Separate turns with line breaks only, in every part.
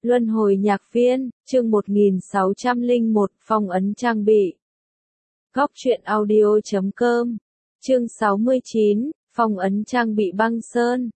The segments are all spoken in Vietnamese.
Luân hồi nhạc viên, chương 1601, phong ấn trang bị. Góc truyện audio.com, chương 69, phong ấn trang bị băng sơn,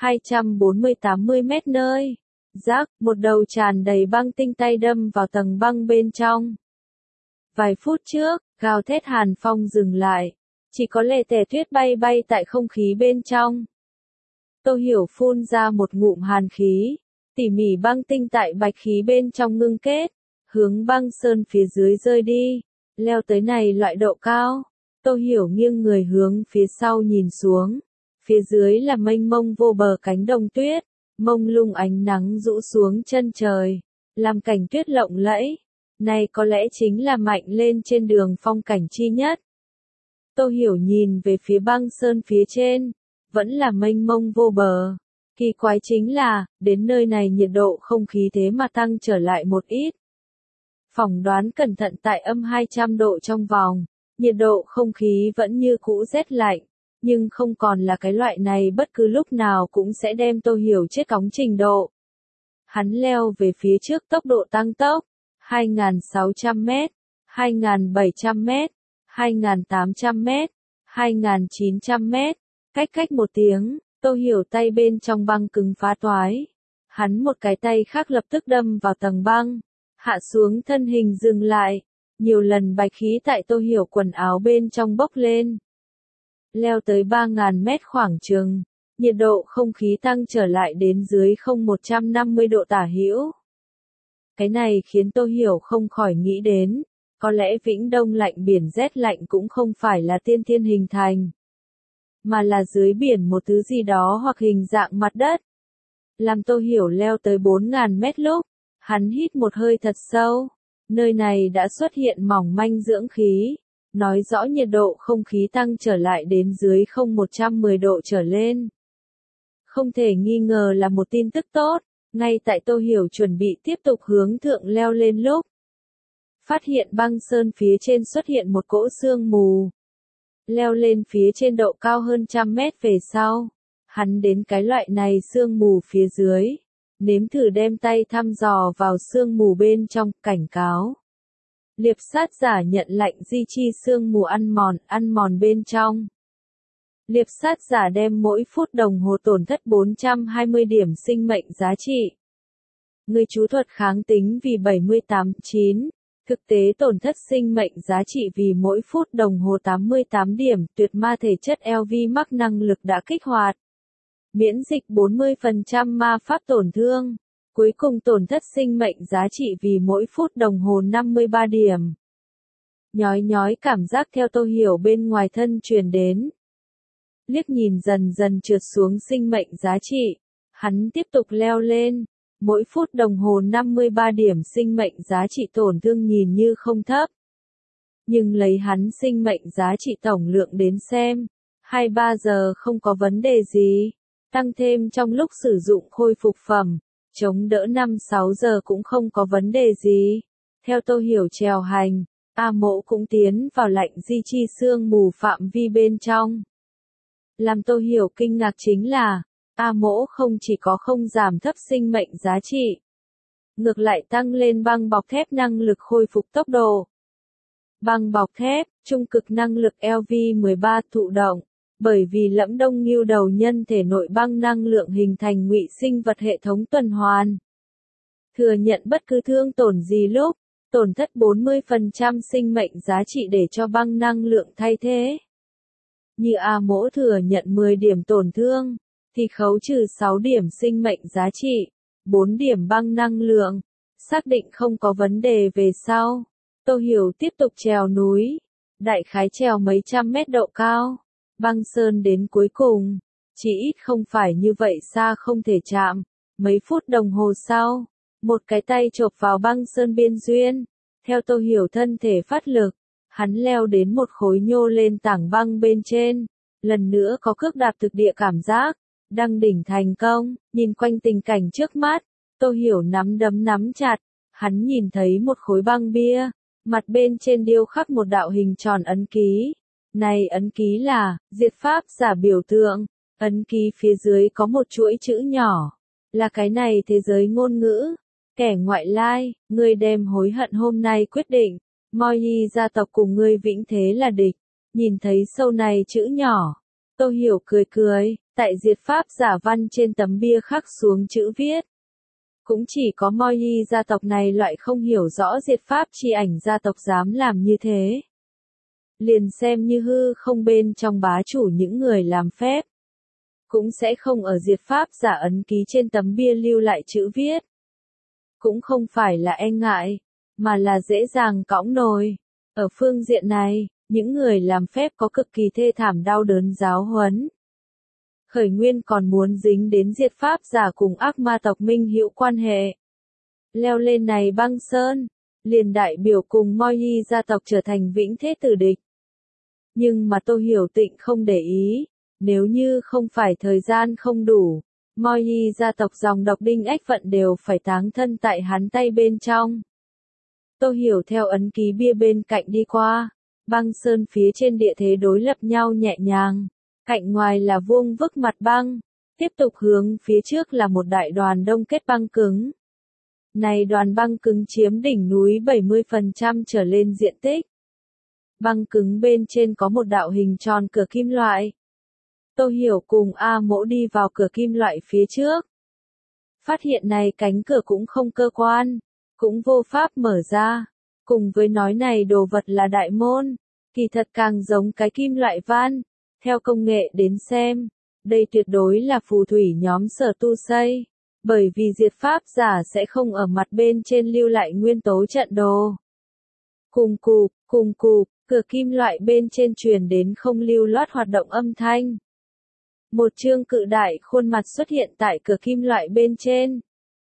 240-80 mét nơi. Rác, một đầu tràn đầy băng tinh tay đâm vào tầng băng bên trong. Vài phút trước, gào thét hàn phong dừng lại, chỉ có lẻ tẻ tuyết bay bay tại không khí bên trong. Tô Hiểu phun ra một ngụm hàn khí, tỉ mỉ băng tinh tại bạch khí bên trong ngưng kết, hướng băng sơn phía dưới rơi đi, leo tới này loại độ cao. Tô Hiểu nghiêng người hướng phía sau nhìn xuống, phía dưới là mênh mông vô bờ cánh đồng tuyết, mông lung ánh nắng rũ xuống chân trời, làm cảnh tuyết lộng lẫy. Này có lẽ chính là mạnh lên trên đường phong cảnh chi nhất. Tô Hiểu nhìn về phía băng sơn phía trên, vẫn là mênh mông vô bờ. Kỳ quái chính là, đến nơi này nhiệt độ không khí thế mà tăng trở lại một ít. Phỏng đoán cẩn thận tại âm 200 độ trong vòng, nhiệt độ không khí vẫn như cũ rét lạnh, nhưng không còn là cái loại này bất cứ lúc nào cũng sẽ đem Tô Hiểu chết cóng trình độ. Hắn leo về phía trước tốc độ tăng tốc, 2.600 mét, 2.700 mét, 2.800 mét, 2.900 mét, cách một tiếng. Tô Hiểu tay bên trong băng cứng phá toái. Hắn một cái tay khác lập tức đâm vào tầng băng, hạ xuống thân hình dừng lại. Nhiều lần bạch khí tại Tô Hiểu quần áo bên trong bốc lên. Leo tới 3.000 mét khoảng chừng, nhiệt độ không khí tăng trở lại đến dưới 150 độ tả hữu. Cái này khiến Tô Hiểu không khỏi nghĩ đến, có lẽ Vĩnh Đông lạnh biển rét lạnh cũng không phải là tiên thiên hình thành, mà là dưới biển một thứ gì đó hoặc hình dạng mặt đất. Làm Tô Hiểu leo tới 4.000 mét lúc, hắn hít một hơi thật sâu, nơi này đã xuất hiện mỏng manh dưỡng khí, nói rõ nhiệt độ không khí tăng trở lại đến dưới 110 độ trở lên. Không thể nghi ngờ là một tin tức tốt, ngay tại Tô Hiểu chuẩn bị tiếp tục hướng thượng leo lên lúc. Phát hiện băng sơn phía trên xuất hiện một cỗ sương mù. Leo lên phía trên độ cao hơn 100 mét về sau, hắn đến cái loại này sương mù phía dưới, nếm thử đem tay thăm dò vào sương mù bên trong, cảnh cáo. Liệp sát giả nhận lệnh di chi sương mù ăn mòn bên trong. Liệp sát giả đem mỗi phút đồng hồ tổn thất 420 điểm sinh mệnh giá trị. Người chú thuật kháng tính vì 78-9. Thực tế tổn thất sinh mệnh giá trị vì mỗi phút đồng hồ 88 điểm, tuyệt ma thể chất LV mắc năng lực đã kích hoạt. Miễn dịch 40% ma pháp tổn thương. Cuối cùng tổn thất sinh mệnh giá trị vì mỗi phút đồng hồ 53 điểm. Nhói cảm giác theo Tô Hiểu bên ngoài thân truyền đến. Liếc nhìn dần dần trượt xuống sinh mệnh giá trị, hắn tiếp tục leo lên. Mỗi phút đồng hồ 53 điểm sinh mệnh giá trị tổn thương nhìn như không thấp. Nhưng lấy hắn sinh mệnh giá trị tổng lượng đến xem, 2-3 giờ không có vấn đề gì. Tăng thêm trong lúc sử dụng khôi phục phẩm, chống đỡ 5-6 giờ cũng không có vấn đề gì. Theo Tô Hiểu trèo hành, A Mộ cũng tiến vào lạnh di chi sương mù phạm vi bên trong. Làm Tô Hiểu kinh ngạc chính là, A Mỗ không chỉ có không giảm thấp sinh mệnh giá trị, ngược lại tăng lên băng bọc thép năng lực khôi phục tốc độ. Băng bọc thép, trung cực năng lực LV13 thụ động, bởi vì Lẫm Đông Ngưu đầu nhân thể nội băng năng lượng hình thành ngụy sinh vật hệ thống tuần hoàn. Thừa nhận bất cứ thương tổn gì lúc, tổn thất 40% sinh mệnh giá trị để cho băng năng lượng thay thế. Như A Mỗ thừa nhận 10 điểm tổn thương, thì khấu trừ 6 điểm sinh mệnh giá trị, 4 điểm băng năng lượng, xác định không có vấn đề về sau. Tô Hiểu tiếp tục trèo núi, đại khái trèo mấy trăm mét độ cao, băng sơn đến cuối cùng, chỉ ít không phải như vậy xa không thể chạm. Mấy phút đồng hồ sau, một cái tay chộp vào băng sơn biên duyên, theo Tô Hiểu thân thể phát lực, hắn leo đến một khối nhô lên tảng băng bên trên, lần nữa có cước đạp thực địa cảm giác. Đăng đỉnh thành công, nhìn quanh tình cảnh trước mắt, Tô Hiểu nắm đấm nắm chặt, hắn nhìn thấy một khối băng bia, mặt bên trên điêu khắc một đạo hình tròn ấn ký. Này ấn ký là, diệt pháp giả biểu tượng, ấn ký phía dưới có một chuỗi chữ nhỏ, là cái này thế giới ngôn ngữ, Kẻ ngoại lai, ngươi đem hối hận hôm nay quyết định, Moi gia tộc cùng ngươi vĩnh thế là địch. Nhìn thấy sâu này chữ nhỏ, Tô Hiểu cười cười, tại diệt pháp giả văn trên tấm bia khắc xuống chữ viết. Cũng chỉ có Moi gia tộc này loại không hiểu rõ diệt pháp chi ảnh gia tộc dám làm như thế. Liền xem như hư không bên trong bá chủ những người làm phép. Cũng sẽ không ở diệt pháp giả ấn ký trên tấm bia lưu lại chữ viết. Cũng không phải là e ngại, mà là dễ dàng cõng nồi. Ở phương diện này, những người làm phép có cực kỳ thê thảm đau đớn giáo huấn. Khởi nguyên còn muốn dính đến diệt pháp giả cùng ác ma tộc minh hữu quan hệ. Leo lên này băng sơn, liền đại biểu cùng Moi gia tộc trở thành vĩnh thế tử địch. Nhưng mà Tô Hiểu Tịnh không để ý, nếu như không phải thời gian không đủ, Moi gia tộc dòng độc đinh ách vận đều phải táng thân tại hắn tay bên trong. Tô Hiểu theo ấn ký bia bên cạnh đi qua, băng sơn phía trên địa thế đối lập nhau nhẹ nhàng, cạnh ngoài là vuông vức mặt băng, tiếp tục hướng phía trước là một đại đoàn đông kết băng cứng. Này đoàn băng cứng chiếm đỉnh núi 70% trở lên diện tích. Băng cứng bên trên có một đạo hình tròn cửa kim loại. Tô Hiểu cùng A Mỗ đi vào cửa kim loại phía trước. Phát hiện này cánh cửa cũng không cơ quan, cũng vô pháp mở ra. Cùng với nói này đồ vật là đại môn, kỳ thật càng giống cái kim loại van. Theo công nghệ đến xem, đây tuyệt đối là phù thủy nhóm sở tu xây. Bởi vì diệt pháp giả sẽ không ở mặt bên trên lưu lại nguyên tố trận đồ. Cùng cụp, cửa kim loại bên trên truyền đến không lưu loát hoạt động âm thanh. Một chương cự đại khuôn mặt xuất hiện tại cửa kim loại bên trên.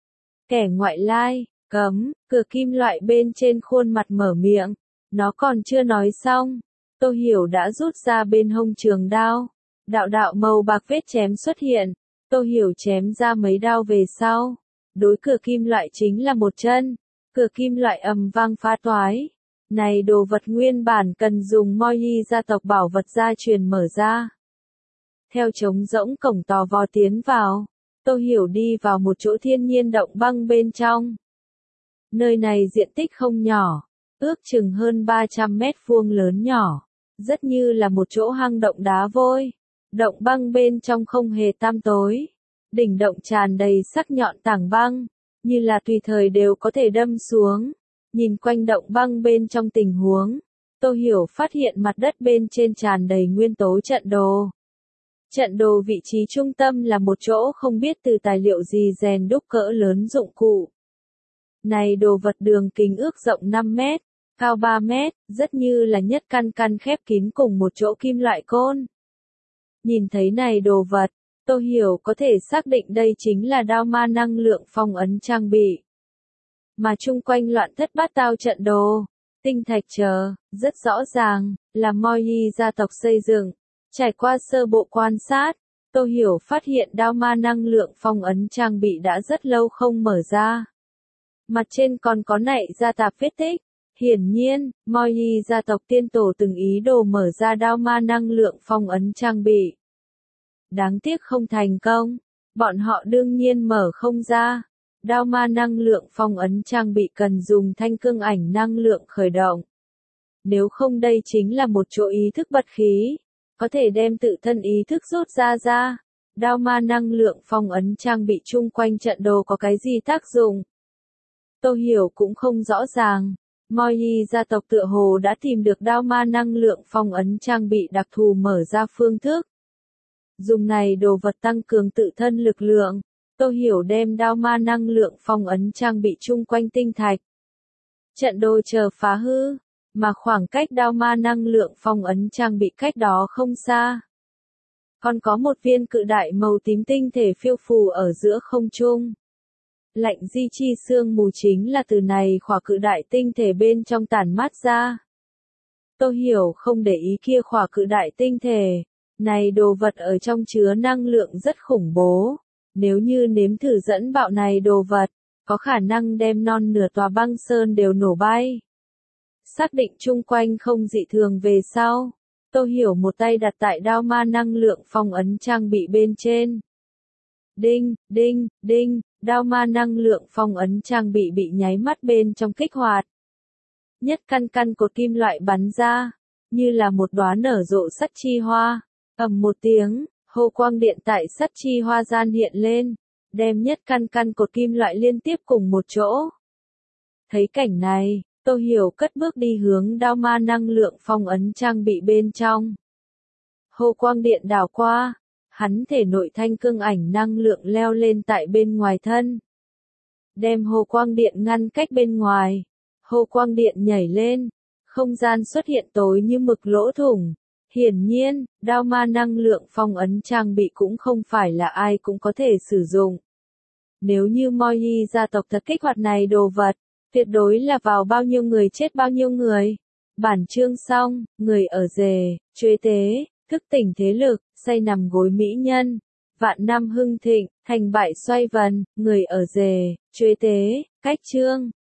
Kẻ ngoại lai, cấm, cửa kim loại bên trên khuôn mặt mở miệng. Nó còn chưa nói xong, Tô Hiểu đã rút ra bên hông trường đao. Đạo màu bạc vết chém xuất hiện. Tô Hiểu chém ra mấy đao về sau. Đối cửa kim loại chính là một chân. Cửa kim loại ầm vang phá toái. Này đồ vật nguyên bản cần dùng Moi gia tộc bảo vật gia truyền mở ra. Theo trống rỗng cổng tò vò tiến vào, Tô Hiểu đi vào một chỗ thiên nhiên động băng bên trong. Nơi này diện tích không nhỏ, ước chừng hơn 300 mét vuông lớn nhỏ, rất như là một chỗ hang động đá vôi. Động băng bên trong không hề tăm tối, đỉnh động tràn đầy sắc nhọn tảng băng, như là tùy thời đều có thể đâm xuống. Nhìn quanh động băng bên trong tình huống, Tô Hiểu phát hiện mặt đất bên trên tràn đầy nguyên tố trận đồ. Trận đồ vị trí trung tâm là một chỗ không biết từ tài liệu gì rèn đúc cỡ lớn dụng cụ. Này đồ vật đường kính ước rộng 5 mét, cao 3 mét, rất như là nhất căn khép kín cùng một chỗ kim loại côn. Nhìn thấy này đồ vật, Tô Hiểu có thể xác định đây chính là đao ma năng lượng phong ấn trang bị. Mà chung quanh loạn thất bát tao trận đồ, tinh thạch chờ, rất rõ ràng, là Moi gia tộc xây dựng. Trải qua sơ bộ quan sát, Tô Hiểu phát hiện đao ma năng lượng phong ấn trang bị đã rất lâu không mở ra. Mặt trên còn có nảy ra tạp vết tích. Hiển nhiên, Moi gia tộc tiên tổ từng ý đồ mở ra đao ma năng lượng phong ấn trang bị. Đáng tiếc không thành công, bọn họ đương nhiên mở không ra. Đao ma năng lượng phong ấn trang bị cần dùng thanh cương ảnh năng lượng khởi động. Nếu không đây chính là một chỗ ý thức bật khí, có thể đem tự thân ý thức rút ra. Đao ma năng lượng phong ấn trang bị chung quanh trận đồ có cái gì tác dụng? Tô Hiểu cũng không rõ ràng. Moi gia tộc tựa hồ đã tìm được đao ma năng lượng phong ấn trang bị đặc thù mở ra phương thức. Dùng này đồ vật tăng cường tự thân lực lượng. Tô Hiểu đem đao ma năng lượng phong ấn trang bị chung quanh tinh thạch. Trận đồ chờ phá hư, mà khoảng cách đao ma năng lượng phong ấn trang bị cách đó không xa. Còn có một viên cự đại màu tím tinh thể phiêu phù ở giữa không trung. Lạnh di chi sương mù chính là từ này khỏa cự đại tinh thể bên trong tản mát ra. Tô Hiểu không để ý kia khỏa cự đại tinh thể. Này đồ vật ở trong chứa năng lượng rất khủng bố. Nếu như nếm thử dẫn bạo này đồ vật, có khả năng đem non nửa tòa băng sơn đều nổ bay. Xác định chung quanh không dị thường về sau, Tô Hiểu một tay đặt tại đao ma năng lượng phong ấn trang bị bên trên. Đinh, đao ma năng lượng phong ấn trang bị nháy mắt bên trong kích hoạt. Nhất căn căn cột kim loại bắn ra, như là một đóa nở rộ sắt chi hoa. Ầm một tiếng, hồ quang điện tại sắt chi hoa gian hiện lên, đem nhất căn căn cột kim loại liên tiếp cùng một chỗ. Thấy cảnh này, Tô Hiểu cất bước đi hướng đao ma năng lượng phong ấn trang bị bên trong. Hồ quang điện đảo qua, hắn thể nội thanh cương ảnh năng lượng leo lên tại bên ngoài thân. Đem hồ quang điện ngăn cách bên ngoài. Hồ quang điện nhảy lên, không gian xuất hiện tối như mực lỗ thủng. Hiển nhiên, đao ma năng lượng phong ấn trang bị cũng không phải là ai cũng có thể sử dụng. Nếu như Moi gia tộc thật kích hoạt này đồ vật, tuyệt đối là vào bao nhiêu người chết bao nhiêu người. Bản chương xong, người ở rề, truy tế, thức tỉnh thế lực, say nằm gối mỹ nhân. Vạn năm hưng thịnh, thành bại xoay vần, người ở rề, truy tế, cách chương.